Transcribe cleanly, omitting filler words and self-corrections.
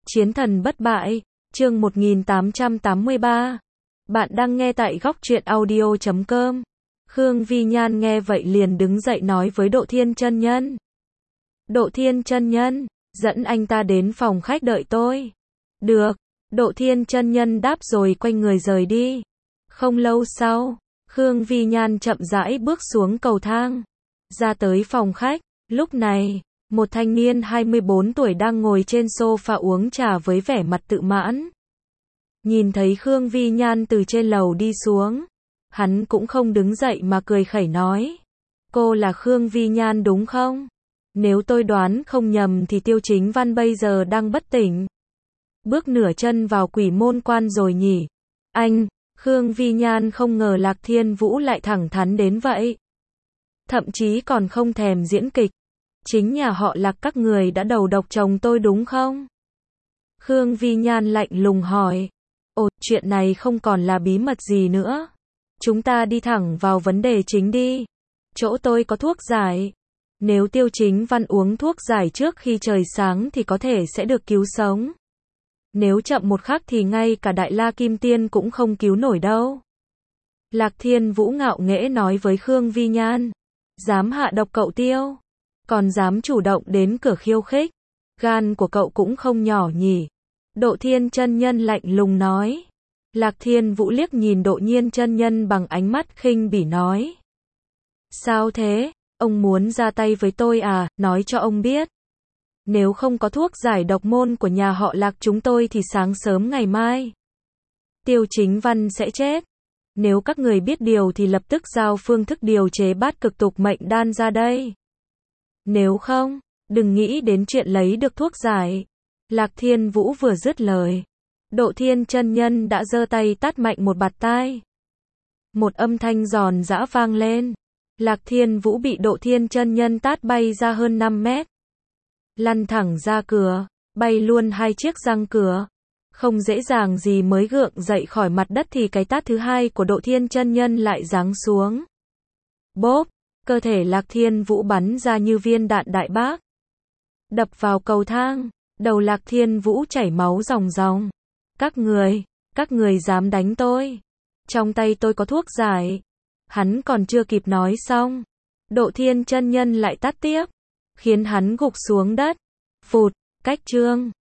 Chiến thần bất bại, chương 1883. Bạn đang nghe tại góc truyện audio.com. Khương Vi Nhan nghe vậy liền đứng dậy nói với Độ Thiên chân nhân. Độ Thiên chân nhân, dẫn anh ta đến phòng khách đợi tôi. Được, Độ Thiên chân nhân đáp rồi quay người rời đi. Không lâu sau, Khương Vi Nhan chậm rãi bước xuống cầu thang, ra tới phòng khách. Lúc này, một thanh niên 24 tuổi đang ngồi trên sofa uống trà với vẻ mặt tự mãn. Nhìn thấy Khương Vi Nhan từ trên lầu đi xuống, hắn cũng không đứng dậy mà cười khẩy nói. Cô là Khương Vi Nhan đúng không? Nếu tôi đoán không nhầm thì Tiêu Chính Văn bây giờ đang bất tỉnh. Bước nửa chân vào Quỷ Môn Quan rồi nhỉ? Anh, Khương Vi Nhan không ngờ Lạc Thiên Vũ lại thẳng thắn đến vậy. Thậm chí còn không thèm diễn kịch. Chính nhà họ Lạc các người đã đầu độc chồng tôi đúng không? Khương Vi Nhan lạnh lùng hỏi. Ồ, chuyện này không còn là bí mật gì nữa. Chúng ta đi thẳng vào vấn đề chính đi. Chỗ tôi có thuốc giải. Nếu Tiêu Chính Văn uống thuốc giải trước khi trời sáng thì có thể sẽ được cứu sống. Nếu chậm một khắc thì ngay cả Đại La Kim Tiên cũng không cứu nổi đâu. Lạc Thiên Vũ ngạo nghễ nói với Khương Vi Nhan. Dám hạ độc cậu Tiêu, còn dám chủ động đến cửa khiêu khích. Gan của cậu cũng không nhỏ nhỉ. Độ Thiên chân nhân lạnh lùng nói. Lạc Thiên Vũ liếc nhìn Độ Nhiên chân nhân bằng ánh mắt khinh bỉ nói. Sao thế, ông muốn ra tay với tôi à, nói cho ông biết. Nếu không có thuốc giải độc môn của nhà họ Lạc chúng tôi thì sáng sớm ngày mai Tiêu Chính Văn sẽ chết. Nếu các người biết điều thì lập tức giao phương thức điều chế bát cực tục mệnh đan ra đây. Nếu không, đừng nghĩ đến chuyện lấy được thuốc giải. Lạc Thiên Vũ vừa dứt lời, Độ Thiên chân nhân đã giơ tay tát mạnh một bạt tai. Một âm thanh giòn giã vang lên. Lạc Thiên Vũ bị Độ Thiên chân nhân tát bay ra hơn 5 mét. Lăn thẳng ra cửa, bay luôn 2 chiếc răng cửa. Không dễ dàng gì mới gượng dậy khỏi mặt đất thì cái tát thứ hai của Độ Thiên chân nhân lại giáng xuống. Bốp, cơ thể Lạc Thiên Vũ bắn ra như viên đạn đại bác. Đập vào cầu thang, đầu Lạc Thiên Vũ chảy máu ròng ròng. Các người dám đánh tôi. Trong tay tôi có thuốc giải. Hắn còn chưa kịp nói xong, Độ Thiên chân nhân lại tát tiếp, khiến hắn gục xuống đất. Phụt, cách chương.